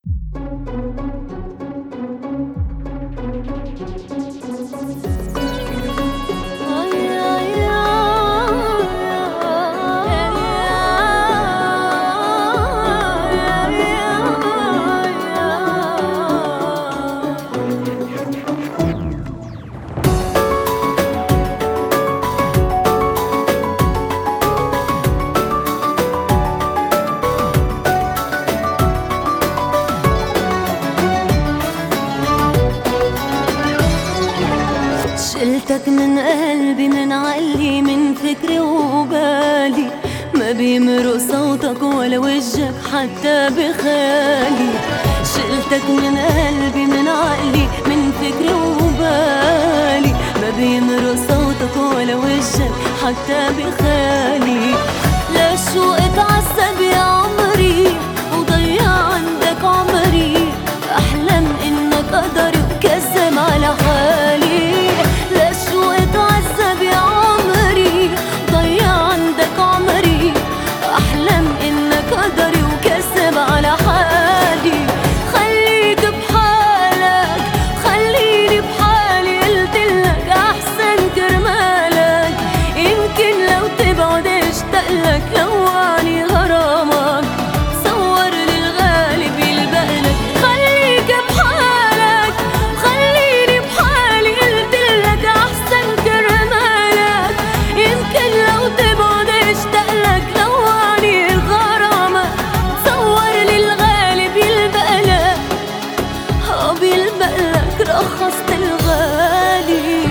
شلتك من قلبي، من عقلي، من فكري وبالي، ما بيمرق صوتك ولا وجهك حتى بخالي. شلتك من قلبي، من عقلي، من فكري وبالي، ما بيمرق صوتك ولا وجهك حتى بخالي. لشو اتعذب يا عمري وضيع عندك عمري، أحلم إنك قدري وكذب على حالي. لشو اتعذب يا عمري ضيع عندك عمري، أحلم إنك قدري وكذب على حالي. خليك بحالك خليني بحالي، قلتلك أحسن كرمالك، يمكن لو تبعد اشتقلك، لوعني غرامك صور للغالب يلبقلك. خليك بحالك خليني بحالي، قلتلك أحسن كرمالك، يمكن لو تبعد اشتقلك، لوعني غرامك صور للغالب يلبقلك. بيلبقلك رخصت الغالي.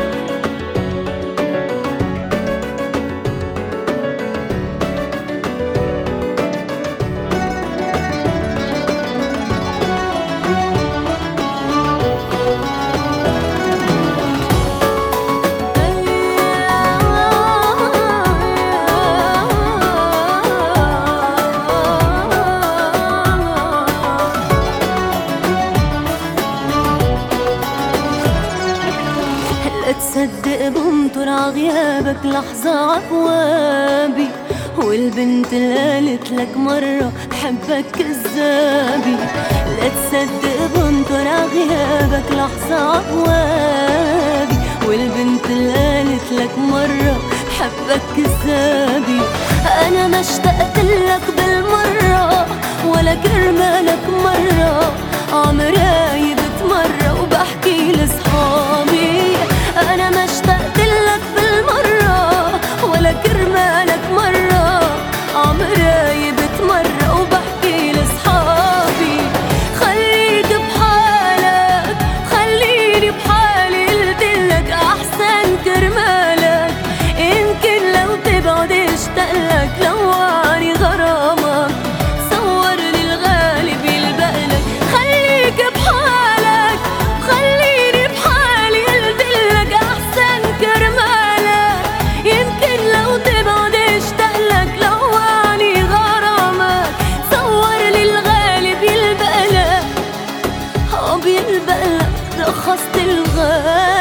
تصدق بمطر عغيابك لحظة عبوابي، والبنت اللي قالت لك مرة بحبك كذابي. لا تصدق بمطر عغيابك لحظة عبوابي، والبنت اللي قالت لك مرة بحبك كذابي. أنا ما اشتقت لك بالمرة ولا كرمالك مرة، عمري بتمرة وبحكي لصحابي. أنا ما اشتقت لك بالمرة ولا كرمالك مرة، عمري بتمرة وبحكي لصحابي. خليك بحالك خليني بحالي، قلتلك أحسن كرمالك، يمكن لو تبعد اشتقلك، لوعني غرامك صور للغالب يلبقلك. خليك بحالك خليني بحالي، قلتلك أحسن كرمالك، يمكن لو تبعد اشتقلك، لوعني غرامك صور للغالب يلبقلك. بيلبقلك رخصت الغالي.